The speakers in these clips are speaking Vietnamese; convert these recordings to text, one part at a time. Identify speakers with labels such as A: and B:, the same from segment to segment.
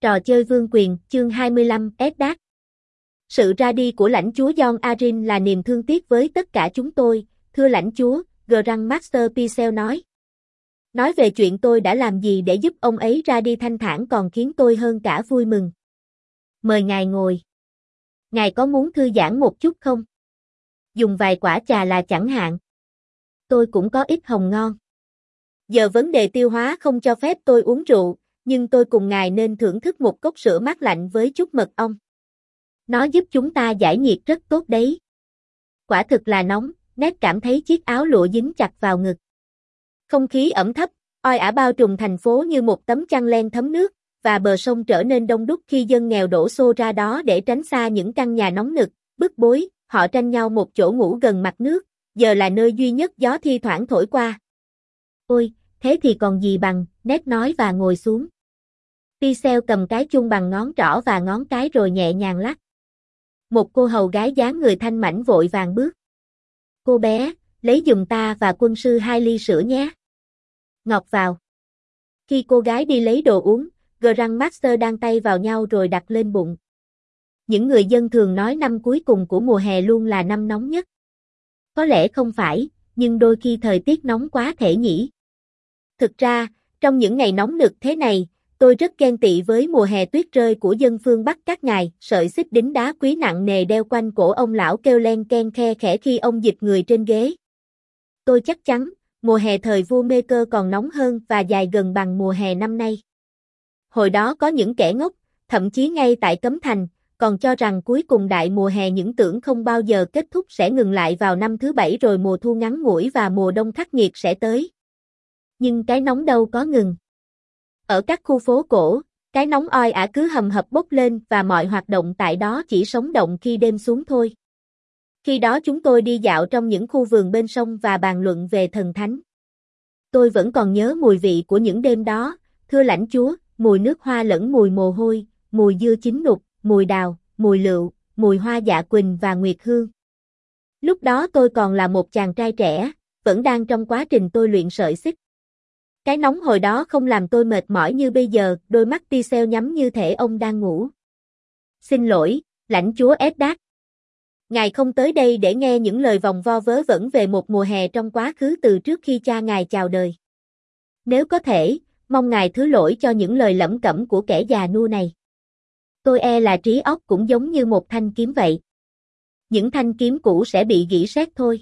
A: Trò chơi vương quyền, chương 25, Eddard. Sự ra đi của lãnh chúa Jon Arryn là niềm thương tiếc với tất cả chúng tôi, thưa lãnh chúa, Grandmaster Pycelle nói. Nói về chuyện tôi đã làm gì để giúp ông ấy ra đi thanh thản còn khiến tôi hơn cả vui mừng. Mời ngài ngồi. Ngài có muốn thư giãn một chút không? Dùng vài quả trà là chẳng hạn. Tôi cũng có ít hồng ngon. Giờ vấn đề tiêu hóa không cho phép tôi uống rượu, nhưng tôi cùng ngài nên thưởng thức một cốc sữa mát lạnh với chút mật ong. Nó giúp chúng ta giải nhiệt rất tốt đấy. Quả thực là nóng, Ned cảm thấy chiếc áo lụa dính chặt vào ngực. Không khí ẩm thấp, oi ả bao trùm thành phố như một tấm chăn len thấm nước, và bờ sông trở nên đông đúc khi dân nghèo đổ xô ra đó để tránh xa những căn nhà nóng nực, bức bối, họ tranh nhau một chỗ ngủ gần mặt nước, giờ là nơi duy nhất gió thi thoảng thổi qua. Ôi, thế thì còn gì bằng, Ned nói và ngồi xuống. Pycelle cầm cái chuông bằng ngón trỏ và ngón cái rồi nhẹ nhàng lắc. Một cô hầu gái dáng người thanh mảnh vội vàng bước. Cô bé, lấy giùm ta và quân sư 2 ly sữa nhé. Ngọt vào. Khi cô gái đi lấy đồ uống, Grandmaster đan tay vào nhau rồi đặt lên bụng. Những người dân thường nói năm cuối cùng của mùa hè luôn là năm nóng nhất. Có lẽ không phải, nhưng đôi khi thời tiết nóng quá thể nhỉ. Thực ra, trong những ngày nóng nực thế này, tôi rất ghen tị với mùa hè tuyết rơi của dân phương Bắc các ngài. Sợi xích đính đá quý nặng nề đeo quanh cổ ông lão kêu len ken khe khẽ khi ông dịch người trên ghế. Tôi chắc chắn, mùa hè thời vua Mê Cơ còn nóng hơn và dài gần bằng mùa hè năm nay. Hồi đó có những kẻ ngốc, thậm chí ngay tại Cấm Thành, còn cho rằng cuối cùng đại mùa hè những tưởng không bao giờ kết thúc sẽ ngừng lại vào năm thứ 7 rồi mùa thu ngắn ngủi và mùa đông khắc nghiệt sẽ tới. Nhưng cái nóng đâu có ngừng. Ở các khu phố cổ, cái nóng oi ả cứ hầm hập bốc lên và mọi hoạt động tại đó chỉ sống động khi đêm xuống thôi. Khi đó chúng tôi đi dạo trong những khu vườn bên sông và bàn luận về thần thánh. Tôi vẫn còn nhớ mùi vị của những đêm đó, thưa lãnh chúa, mùi nước hoa lẫn mùi mồ hôi, mùi dưa chín nục, mùi đào, mùi lựu, mùi hoa dạ quỳnh và nguyệt hương. Lúc đó tôi còn là một chàng trai trẻ, vẫn đang trong quá trình tôi luyện sợi xích. Cái nóng hồi đó không làm tôi mệt mỏi như bây giờ, đôi mắt Pycelle nhắm như thể ông đang ngủ. Xin lỗi, lãnh chúa Eddard. Ngài không tới đây để nghe những lời vòng vo vớ vẩn về một mùa hè trong quá khứ từ trước khi cha ngài chào đời. Nếu có thể, mong ngài thứ lỗi cho những lời lẩm cẩm của kẻ già nua này. Tôi e là trí óc cũng giống như một thanh kiếm vậy. Những thanh kiếm cũ sẽ bị gỉ sét thôi.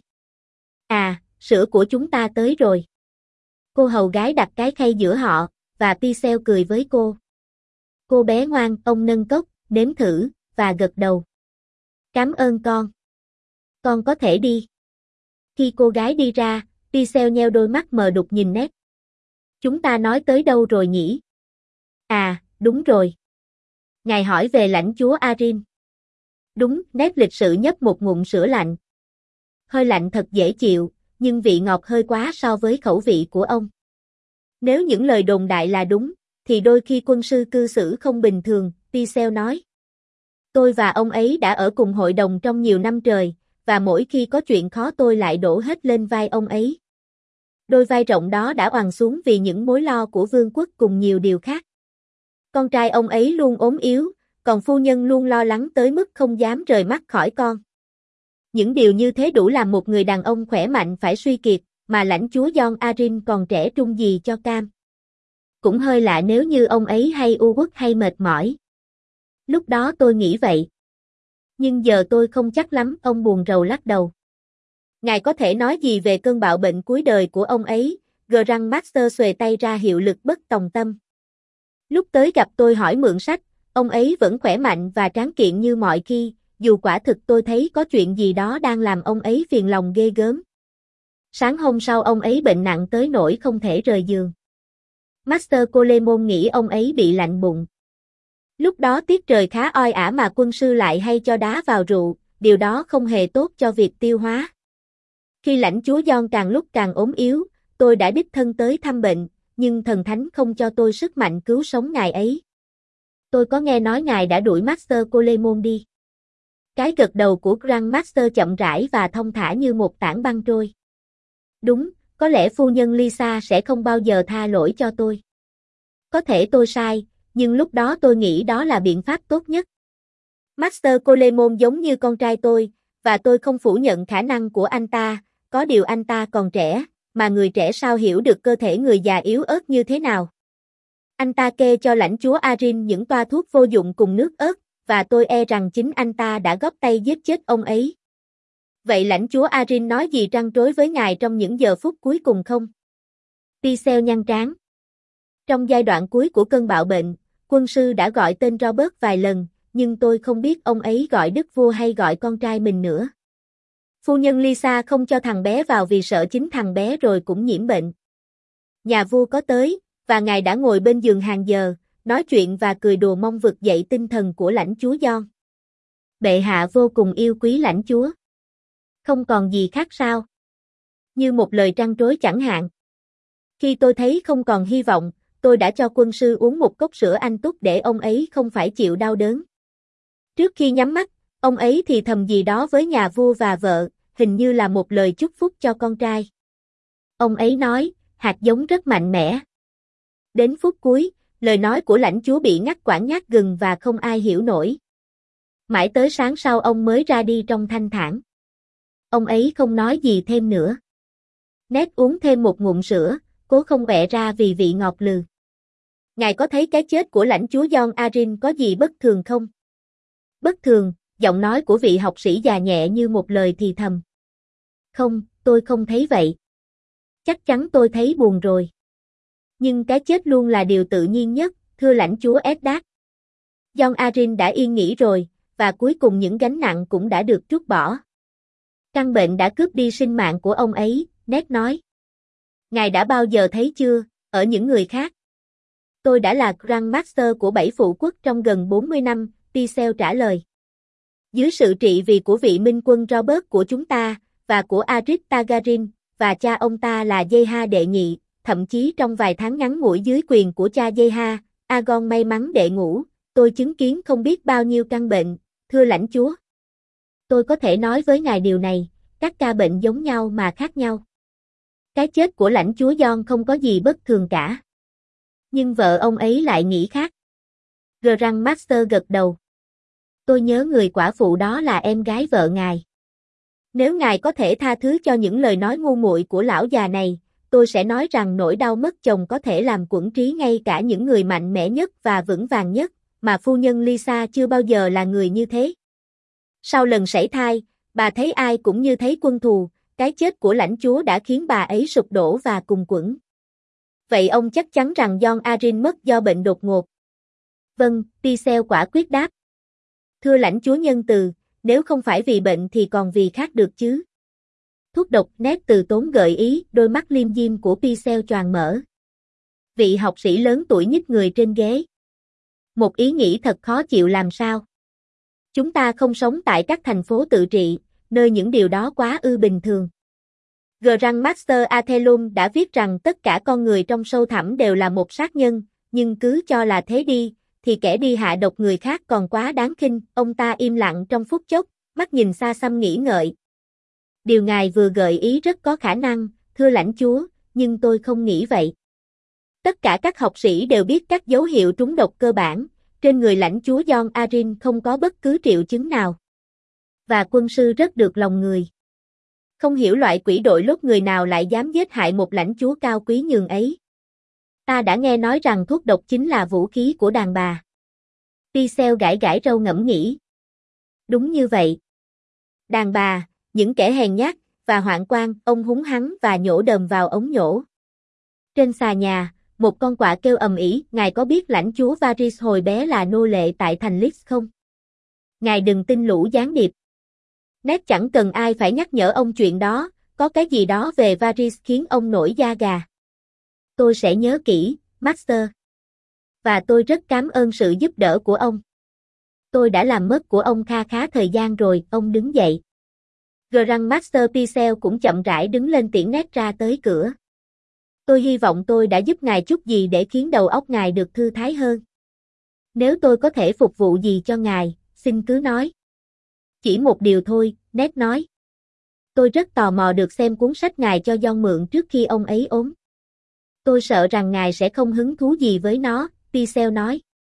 A: À, sữa của chúng ta tới rồi. Cô hầu gái đặt cái khay giữa họ, và Pycelle cười với cô. Cô bé ngoan, ông nâng cốc, nếm thử, và gật đầu. Cảm ơn con. Con có thể đi. Khi cô gái đi ra, Pycelle nheo đôi mắt mờ đục nhìn Ned. Chúng ta nói tới đâu rồi nhỉ? À, đúng rồi. Ngài hỏi về lãnh chúa Arryn. Đúng, Ned lịch sự nhấp một ngụm sữa lạnh. Hơi lạnh thật dễ chịu, nhưng vị ngọt hơi quá so với khẩu vị của ông. Nếu những lời đồn đại là đúng, thì đôi khi quân sư cư xử không bình thường, Pycelle nói. Tôi và ông ấy đã ở cùng hội đồng trong nhiều năm trời, và mỗi khi có chuyện khó tôi lại đổ hết lên vai ông ấy. Đôi vai rộng đó đã oằn xuống vì những mối lo của vương quốc cùng nhiều điều khác. Con trai ông ấy luôn ốm yếu, còn phu nhân luôn lo lắng tới mức không dám rời mắt khỏi con. Những điều như thế đủ làm một người đàn ông khỏe mạnh phải suy kiệt, mà lãnh chúa Jon Arryn còn trẻ trung gì cho cam. Cũng hơi lạ nếu như ông ấy hay u uất hay mệt mỏi. Lúc đó tôi nghĩ vậy. Nhưng giờ tôi không chắc lắm, ông buồn rầu lắc đầu. Ngài có thể nói gì về cơn bạo bệnh cuối đời của ông ấy? Grandmaster xuề tay ra hiệu lực bất tòng tâm. Lúc tới gặp tôi hỏi mượn sách, ông ấy vẫn khỏe mạnh và tráng kiện như mọi khi, dù quả thực tôi thấy có chuyện gì đó đang làm ông ấy phiền lòng ghê gớm. Sáng hôm sau ông ấy bệnh nặng tới nỗi không thể rời giường. Master Colemon nghĩ ông ấy bị lạnh bụng. Lúc đó tiết trời khá oi ả mà quân sư lại hay cho đá vào rượu, điều đó không hề tốt cho việc tiêu hóa. Khi lãnh chúa Jon càng lúc càng ốm yếu, tôi đã đích thân tới thăm bệnh, nhưng thần thánh không cho tôi sức mạnh cứu sống ngài ấy. Tôi có nghe nói ngài đã đuổi Master Colemon đi. Cái gật đầu của Grandmaster chậm rãi và thong thả như một tảng băng trôi. Đúng, có lẽ phu nhân Lisa sẽ không bao giờ tha lỗi cho tôi. Có thể tôi sai, nhưng lúc đó tôi nghĩ đó là biện pháp tốt nhất. Master Colemon giống như con trai tôi, và tôi không phủ nhận khả năng của anh ta, có điều anh ta còn trẻ, mà người trẻ sao hiểu được cơ thể người già yếu ớt như thế nào. Anh ta kê cho lãnh chúa Arryn những toa thuốc vô dụng cùng nước ớt, và tôi e rằng chính anh ta đã góp tay giết chết ông ấy. Vậy lãnh chúa Arryn nói gì trăn trối với ngài trong những giờ phút cuối cùng không? Pycelle nhăn trán. Trong giai đoạn cuối của cơn bạo bệnh, quân sư đã gọi tên Robert vài lần, nhưng tôi không biết ông ấy gọi đức vua hay gọi con trai mình nữa. Phu nhân Lisa không cho thằng bé vào vì sợ chính thằng bé rồi cũng nhiễm bệnh. Nhà vua có tới, và ngài đã ngồi bên giường hàng giờ, nói chuyện và cười đùa mong vực dậy tinh thần của lãnh chúa John. Bệ hạ vô cùng yêu quý lãnh chúa. Không còn gì khác sao? Như một lời trăn trối chẳng hạn. Khi tôi thấy không còn hy vọng, tôi đã cho quân sư uống một cốc sữa anh túc để ông ấy không phải chịu đau đớn. Trước khi nhắm mắt, ông ấy thì thầm gì đó với nhà vua và vợ, hình như là một lời chúc phúc cho con trai. Ông ấy nói, hạt giống rất mạnh mẽ. Đến phút cuối, lời nói của lãnh chúa bị ngắt quãng nhát gừng và không ai hiểu nổi. Mãi tới sáng sau ông mới ra đi trong thanh thản. Ông ấy không nói gì thêm nữa. Ned uống thêm một ngụm sữa, cố không bẹ ra vì vị ngọt lừ. Ngài có thấy cái chết của lãnh chúa John Arryn có gì bất thường không? Bất thường, giọng nói của vị học sĩ già nhẹ như một lời thì thầm. Không, tôi không thấy vậy. Chắc chắn tôi thấy buồn rồi. Nhưng cái chết luôn là điều tự nhiên nhất, thưa lãnh chúa Eddard. John Arryn đã yên nghỉ rồi, và cuối cùng những gánh nặng cũng đã được trút bỏ. Căn bệnh đã cướp đi sinh mạng của ông ấy, Ned nói. Ngài đã bao giờ thấy chưa, ở những người khác? Tôi đã là Grand Master của 7 phụ quốc trong gần 40 năm, Pycelle trả lời. Dưới sự trị vì của vị minh quân Robert của chúng ta, và của Arys Targaryen, và cha ông ta là Jaeha đệ nhị, thậm chí trong vài tháng ngắn ngủi dưới quyền của cha Jaeha, Aegon may mắn đệ ngũ, tôi chứng kiến không biết bao nhiêu căn bệnh, thưa lãnh chúa. Tôi có thể nói với ngài điều này, các ca bệnh giống nhau mà khác nhau. Cái chết của lãnh chúa John không có gì bất thường cả. Nhưng vợ ông ấy lại nghĩ khác. Grand Master gật đầu. Tôi nhớ người quả phụ đó là em gái vợ ngài. Nếu ngài có thể tha thứ cho những lời nói ngu muội của lão già này, tôi sẽ nói rằng nỗi đau mất chồng có thể làm quẫn trí ngay cả những người mạnh mẽ nhất và vững vàng nhất, mà phu nhân Lisa chưa bao giờ là người như thế. Sau lần sảy thai, bà thấy ai cũng như thấy quân thù, cái chết của lãnh chúa đã khiến bà ấy sụp đổ và cùng quẫn. Vậy ông chắc chắn rằng John Arryn mất do bệnh đột ngột? Vâng, Pycelle quả quyết đáp. Thưa lãnh chúa nhân từ, nếu không phải vì bệnh thì còn vì khác được chứ. Thuốc độc, Ned từ tốn gợi ý, đôi mắt liêm diêm của Pycelle choàng mở. Vị học sĩ lớn tuổi nhích người trên ghế. Một ý nghĩ thật khó chịu làm sao. Chúng ta không sống tại các thành phố tự trị, nơi những điều đó quá ư bình thường. Grand Master Athelum đã viết rằng tất cả con người trong sâu thẳm đều là một sát nhân, nhưng cứ cho là thế đi, thì kẻ đi hạ độc người khác còn quá đáng khinh. Ông ta im lặng trong phút chốc, mắt nhìn xa xăm nghĩ ngợi. Điều ngài vừa gợi ý rất có khả năng, thưa lãnh chúa, nhưng tôi không nghĩ vậy. Tất cả các học sĩ đều biết các dấu hiệu trúng độc cơ bản, trên người lãnh chúa John Arryn không có bất cứ triệu chứng nào. Và quân sư rất được lòng người. Không hiểu loại quỷ đội lốt người nào lại dám giết hại một lãnh chúa cao quý nhường ấy. Ta đã nghe nói rằng thuốc độc chính là vũ khí của đàn bà. Pycelle gãi gãi râu ngẫm nghĩ. Đúng như vậy. Đàn bà, những kẻ hèn nhát, và hoạn quan, ông húng hắn và nhổ đờm vào ống nhổ. Trên xà nhà, một con quạ kêu ầm ĩ, ngài có biết lãnh chúa Varys hồi bé là nô lệ tại thành Leeds không? Ngài đừng tin lũ gián điệp. Ned chẳng cần ai phải nhắc nhở ông chuyện đó, có cái gì đó về Varys khiến ông nổi da gà. Tôi sẽ nhớ kỹ, Master. Và tôi rất cảm ơn sự giúp đỡ của ông. Tôi đã làm mất của ông kha khá thời gian rồi, ông đứng dậy. Grand Master Pycelle cũng chậm rãi đứng lên tiễn Ned ra tới cửa. Tôi hy vọng tôi đã giúp ngài chút gì để khiến đầu óc ngài được thư thái hơn. Nếu tôi có thể phục vụ gì cho ngài, xin cứ nói. Chỉ một điều thôi, Ned nói. Tôi rất tò mò được xem cuốn sách ngài cho John mượn trước khi ông ấy ốm. Tôi sợ rằng ngài sẽ không hứng thú gì với nó, Pycelle nói.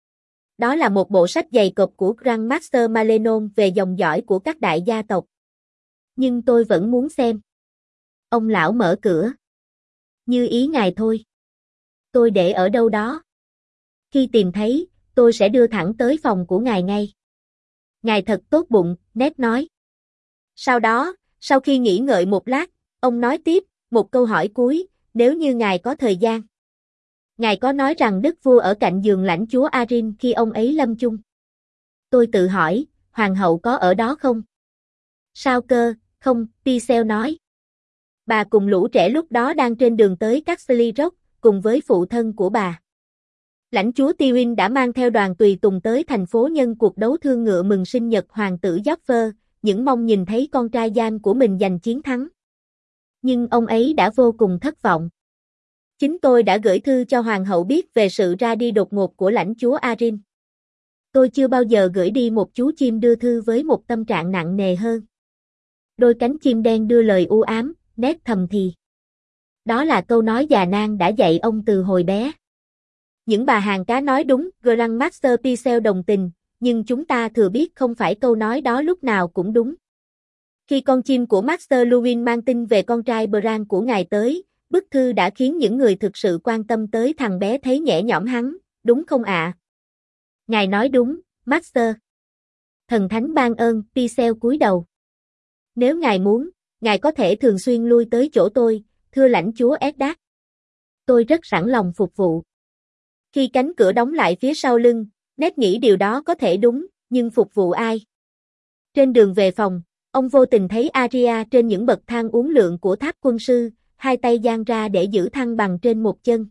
A: Đó là một bộ sách dày cộp của Grandmaster Malenon về dòng dõi của các đại gia tộc. Nhưng tôi vẫn muốn xem. Ông lão mở cửa. Như ý ngài thôi. Tôi để ở đâu đó. Khi tìm thấy, tôi sẽ đưa thẳng tới phòng của ngài ngay. Ngài thật tốt bụng, Ned nói. Sau đó, sau khi nghĩ ngợi một lát, ông nói tiếp, một câu hỏi cuối, nếu như ngài có thời gian. Ngài có nói rằng đức vua ở cạnh giường lãnh chúa Arryn khi ông ấy lâm chung. Tôi tự hỏi, hoàng hậu có ở đó không? Sao cơ, không, Pycelle nói. Bà cùng lũ trẻ lúc đó đang trên đường tới Casterly Rock, cùng với phụ thân của bà. Lãnh chúa Tywin đã mang theo đoàn tùy tùng tới thành phố nhân cuộc đấu thương ngựa mừng sinh nhật hoàng tử Joffrey, những mong nhìn thấy con trai Jan của mình giành chiến thắng. Nhưng ông ấy đã vô cùng thất vọng. Chính tôi đã gửi thư cho hoàng hậu biết về sự ra đi đột ngột của lãnh chúa Arryn. Tôi chưa bao giờ gửi đi một chú chim đưa thư với một tâm trạng nặng nề hơn. Đôi cánh chim đen đưa lời u ám, Ned thầm thì. Đó là câu nói già nang đã dạy ông từ hồi bé. Những bà hàng cá nói đúng, Grandmaster Pycelle đồng tình, nhưng chúng ta thừa biết không phải câu nói đó lúc nào cũng đúng. Khi con chim của Master Luwin mang tin về con trai Bran của ngài tới, bức thư đã khiến những người thực sự quan tâm tới thằng bé thấy nhẹ nhõm hắn, đúng không ạ? Ngài nói đúng, Master. Thần thánh ban ơn, Pycelle cúi đầu. Nếu ngài muốn, ngài có thể thường xuyên lui tới chỗ tôi, thưa lãnh chúa Eddard. Tôi rất sẵn lòng phục vụ. Khi cánh cửa đóng lại phía sau lưng, Ned nghĩ điều đó có thể đúng, nhưng phục vụ ai? Trên đường về phòng, ông vô tình thấy Arya trên những bậc thang uốn lượn của tháp quân sư, hai tay dang ra để giữ thăng bằng trên một chân.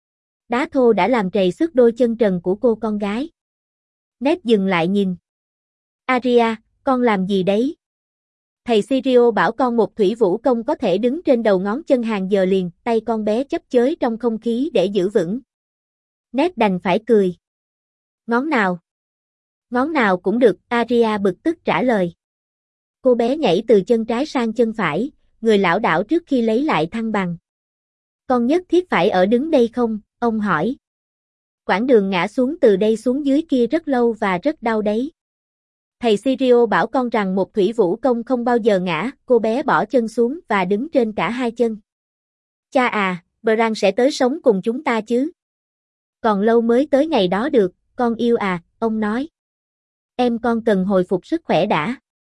A: Đá thô đã làm trầy xước đôi chân trần của cô con gái. Ned dừng lại nhìn. Arya, con làm gì đấy? Thầy Sirio bảo con một thủy vũ công có thể đứng trên đầu ngón chân hàng giờ liền, tay con bé chấp chới trong không khí để giữ vững. Ned đành phải cười. Ngón nào? Ngón nào cũng được, Arya bực tức trả lời. Cô bé nhảy từ chân trái sang chân phải, người lảo đảo trước khi lấy lại thăng bằng. Con nhất thiết phải ở đứng đây không? Ông hỏi. Quãng đường ngã xuống từ đây xuống dưới kia rất lâu và rất đau đấy. Thầy Sirio bảo con rằng một thủy vũ công không bao giờ ngã, cô bé bỏ chân xuống và đứng trên cả hai chân. Cha à, Bran sẽ tới sống cùng chúng ta chứ? Còn lâu mới tới ngày đó được, con yêu à, ông nói. Em con cần hồi phục sức khỏe đã.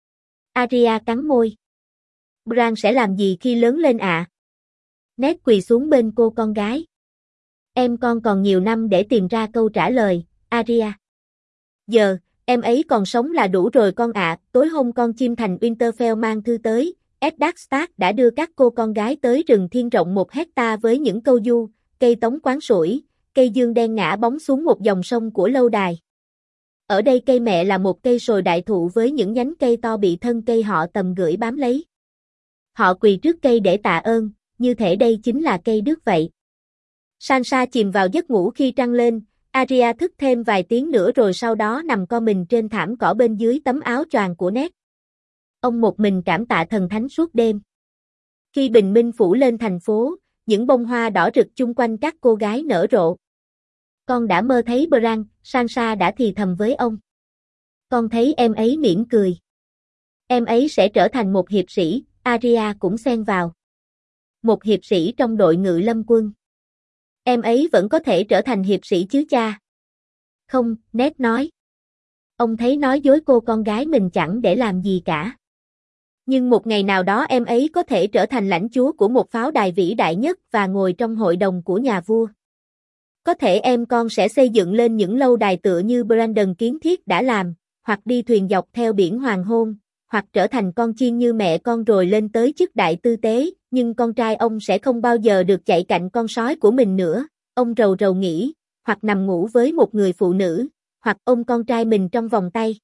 A: Arya cắn môi. Bran sẽ làm gì khi lớn lên ạ? Ned quỳ xuống bên cô con gái. Em con còn nhiều năm để tìm ra câu trả lời, Arya. Giờ, em ấy còn sống là đủ rồi con ạ. Tối hôm con chim thành Winterfell mang thư tới, Eddard Stark đã đưa các cô con gái tới rừng thiên rộng 1 hecta với những câu du, cây tống quán sủi, cây dương đen ngã bóng xuống một dòng sông của lâu đài. Ở đây cây mẹ là một cây sồi đại thụ với những nhánh cây to bị thân cây họ tầm gửi bám lấy. Họ quỳ trước cây để tạ ơn, như thể đây chính là cây đước vậy. Sansa chìm vào giấc ngủ khi trăng lên, Arya thức thêm vài tiếng nữa rồi sau đó nằm co mình trên thảm cỏ bên dưới tấm áo choàng của Ned. Ông một mình cảm tạ thần thánh suốt đêm. Khi bình minh phủ lên thành phố, những bông hoa đỏ rực chung quanh các cô gái nở rộ. Con đã mơ thấy Bran, Sansa đã thì thầm với ông. Con thấy em ấy mỉm cười. Em ấy sẽ trở thành một hiệp sĩ, Arya cũng xen vào. Một hiệp sĩ trong đội ngự lâm quân. Em ấy vẫn có thể trở thành hiệp sĩ chứ cha? Không, Ned nói. Ông thấy nói dối cô con gái mình chẳng để làm gì cả. Nhưng một ngày nào đó em ấy có thể trở thành lãnh chúa của một pháo đài vĩ đại nhất và ngồi trong hội đồng của nhà vua. Có thể em con sẽ xây dựng lên những lâu đài tựa như Brandon kiến thiết đã làm, hoặc đi thuyền dọc theo biển hoàng hôn, hoặc trở thành con chiên như mẹ con rồi lên tới chức đại tư tế, nhưng con trai ông sẽ không bao giờ được chạy cạnh con sói của mình nữa, ông rầu rầu nghĩ, hoặc nằm ngủ với một người phụ nữ, hoặc ôm con trai mình trong vòng tay.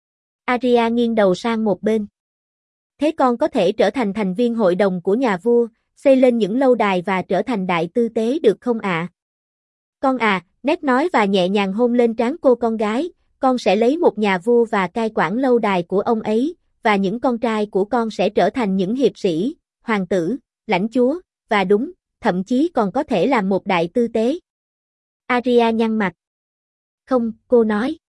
A: Arya nghiêng đầu sang một bên. Thế con có thể trở thành thành viên hội đồng của nhà vua, xây lên những lâu đài và trở thành đại tư tế được không ạ? Con à, Ned nói và nhẹ nhàng hôn lên trán cô con gái, con sẽ lấy một nhà vua và cai quản lâu đài của ông ấy, và những con trai của con sẽ trở thành những hiệp sĩ, hoàng tử, lãnh chúa, và đúng, thậm chí còn có thể làm một đại tư tế. Arya nhăn mặt. Không, cô nói.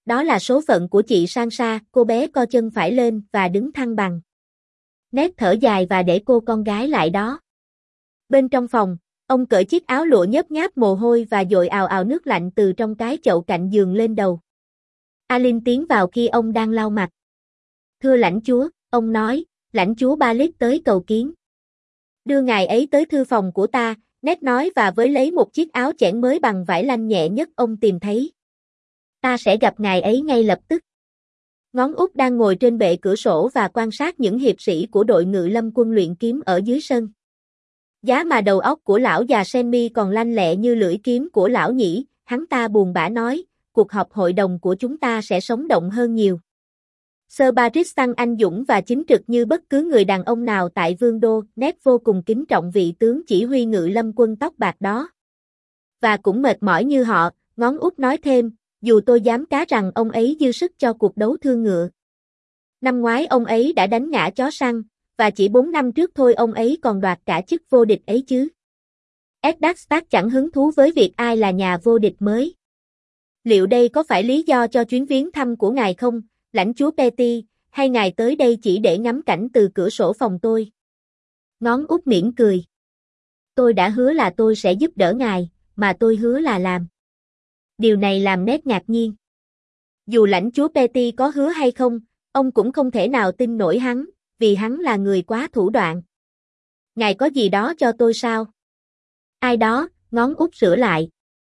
A: Đó là số phận của chị Sansa, cô bé co chân phải lên và đứng thăng bằng. Ned thở dài và để cô con gái lại đó. Bên trong phòng, ông cởi chiếc áo lụa nhớp nháp mồ hôi và dội ào ào nước lạnh từ trong cái chậu cạnh giường lên đầu. Alin tiến vào khi ông đang lau mặt. Thưa lãnh chúa, ông nói, lãnh chúa Baelish tới cầu kiến. Đưa ngài ấy tới thư phòng của ta, Ned nói và với lấy một chiếc áo chẽn mới bằng vải lanh nhẹ nhất ông tìm thấy. Ta sẽ gặp ngài ấy ngay lập tức. Ngón út đang ngồi trên bệ cửa sổ và quan sát những hiệp sĩ của đội ngự lâm quân luyện kiếm ở dưới sân. Giá mà đầu óc của lão già Senmi còn lanh lẹ như lưỡi kiếm của lão nhỉ, hắn ta buồn bã nói, cuộc họp hội đồng của chúng ta sẽ sống động hơn nhiều. Sir Barristan anh dũng và chính trực như bất cứ người đàn ông nào tại Vương đô, Ned vô cùng kính trọng vị tướng chỉ huy ngự lâm quân tóc bạc đó. Và cũng mệt mỏi như họ, ngón út nói thêm, dù tôi dám cá rằng ông ấy dư sức cho cuộc đấu thương ngựa. Năm ngoái ông ấy đã đánh ngã chó săn, và chỉ 4 năm trước thôi ông ấy còn đoạt cả chức vô địch ấy chứ. Eddard Stark chẳng hứng thú với việc ai là nhà vô địch mới. Liệu đây có phải lý do cho chuyến viếng thăm của ngài không, lãnh chúa Petty, hay ngài tới đây chỉ để ngắm cảnh từ cửa sổ phòng tôi? Ngón út mỉm cười. Tôi đã hứa là tôi sẽ giúp đỡ ngài, mà tôi hứa là làm. Điều này làm Ned ngạc nhiên. Dù lãnh chúa Petty có hứa hay không, ông cũng không thể nào tin nổi hắn, vì hắn là người quá thủ đoạn. Ngài có gì đó cho tôi sao? Ai đó, ngón út sửa lại.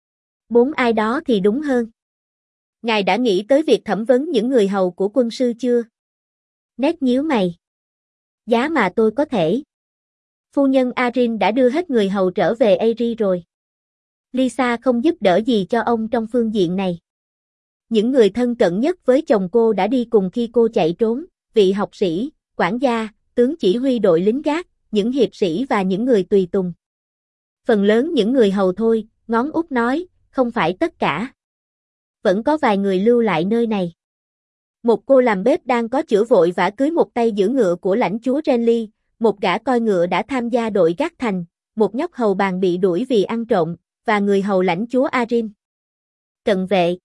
A: 4 ai đó thì đúng hơn. Ngài đã nghĩ tới việc thẩm vấn những người hầu của quân sư chưa? Ned nhíu mày. Giá mà tôi có thể. Phu nhân Arryn đã đưa hết người hầu trở về Aerie rồi. Lisa không giúp đỡ gì cho ông trong phương diện này. Những người thân cận nhất với chồng cô đã đi cùng khi cô chạy trốn, vị học sĩ, quản gia, tướng chỉ huy đội lính gác, những hiệp sĩ và những người tùy tùng. Phần lớn những người hầu thôi, ngón út nói, không phải tất cả. Vẫn có vài người lưu lại nơi này. Một cô làm bếp đang có chửa vội vã cưới một tay giữ ngựa của lãnh chúa Renly, một gã coi ngựa đã tham gia đội gác thành, một nhóc hầu bàn bị đuổi vì ăn trộm, và người hầu lãnh chúa Arryn. Cận vệ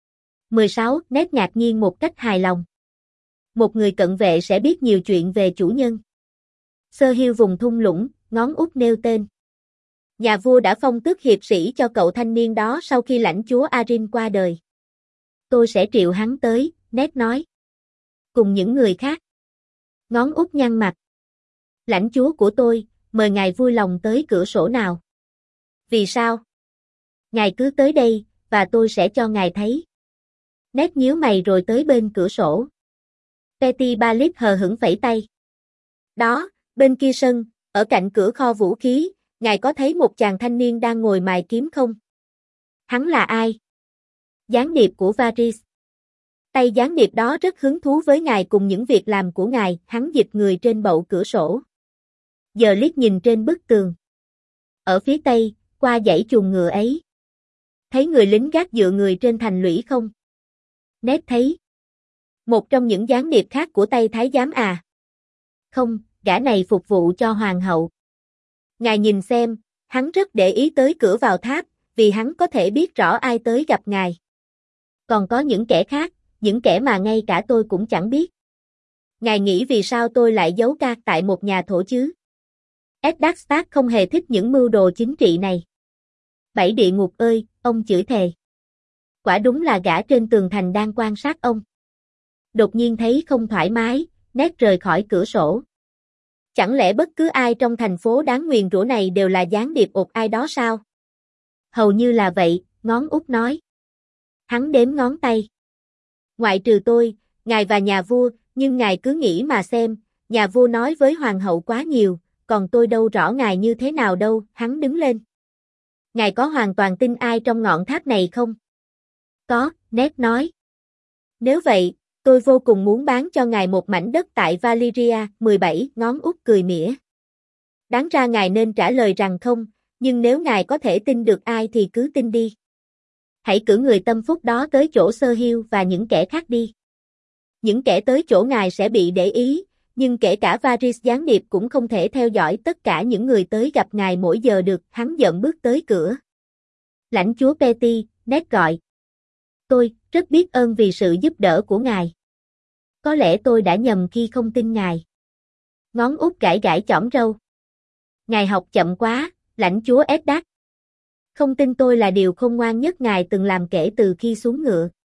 A: 16. Ned ngạc nhiên một cách hài lòng. Một người cận vệ sẽ biết nhiều chuyện về chủ nhân. Sir Hill vùng thung lũng, ngón út nêu tên. Nhà vua đã phong tước hiệp sĩ cho cậu thanh niên đó sau khi lãnh chúa Arryn qua đời. Tôi sẽ triệu hắn tới, Ned nói. Cùng những người khác. Ngón út nhăn mặt. Lãnh chúa của tôi, mời ngài vui lòng tới cửa sổ nào. Vì sao? Ngài cứ tới đây, và tôi sẽ cho ngài thấy. Ned nhíu mày rồi tới bên cửa sổ. Petty Baelish hờ hững phẩy tay. Đó, bên kia sân, ở cạnh cửa kho vũ khí, ngài có thấy một chàng thanh niên đang ngồi mài kiếm không? Hắn là ai? Gián điệp của Varys. Tay gián điệp đó rất hứng thú với ngài cùng những việc làm của ngài, hắn dịch người trên bậu cửa sổ. Giờ liếc nhìn trên bức tường. Ở phía tây, qua dãy chuồng ngựa ấy. Thấy người lính gác dựa người trên thành lũy không? Ned thấy. Một trong những gián điệp khác của tay thái giám à? Không, gã này phục vụ cho hoàng hậu. Ngài nhìn xem, hắn rất để ý tới cửa vào tháp, vì hắn có thể biết rõ ai tới gặp ngài. Còn có những kẻ khác, những kẻ mà ngay cả tôi cũng chẳng biết. Ngài nghĩ vì sao tôi lại giấu ca tại một nhà thổ chứ? Eddard Stark không hề thích những mưu đồ chính trị này. 7 địa ngục ơi, ông chửi thề. Quả đúng là gã trên tường thành đang quan sát ông. Đột nhiên thấy không thoải mái, Ned rời khỏi cửa sổ. Chẳng lẽ bất cứ ai trong thành phố đáng nguyền rủa này đều là gián điệp ột ai đó sao? Hầu như là vậy, ngón út nói. Hắn đếm ngón tay. Ngoại trừ tôi, ngài và nhà vua, nhưng ngài cứ nghĩ mà xem, nhà vua nói với hoàng hậu quá nhiều, còn tôi đâu rõ ngài như thế nào đâu, hắn đứng lên. Ngài có hoàn toàn tin ai trong ngọn tháp này không? Có, Ned nói. Nếu vậy, tôi vô cùng muốn bán cho ngài một mảnh đất tại Valyria, 17, ngón út cười mỉa. Đáng ra ngài nên trả lời rằng không, nhưng nếu ngài có thể tin được ai thì cứ tin đi. Hãy cử người tâm phúc đó tới chỗ Sir Hill và những kẻ khác đi. Những kẻ tới chỗ ngài sẽ bị để ý, nhưng kể cả Varys gián điệp cũng không thể theo dõi tất cả những người tới gặp ngài mỗi giờ được, hắn giận bước tới cửa. Lãnh chúa Petty, Ned gọi. Tôi rất biết ơn vì sự giúp đỡ của ngài. Có lẽ tôi đã nhầm khi không tin ngài. Ngón út gãi gãi chỏm râu. Ngài học chậm quá, lãnh chúa Eddard. Không tin tôi là điều khôn ngoan nhất ngài từng làm kể từ khi xuống ngựa.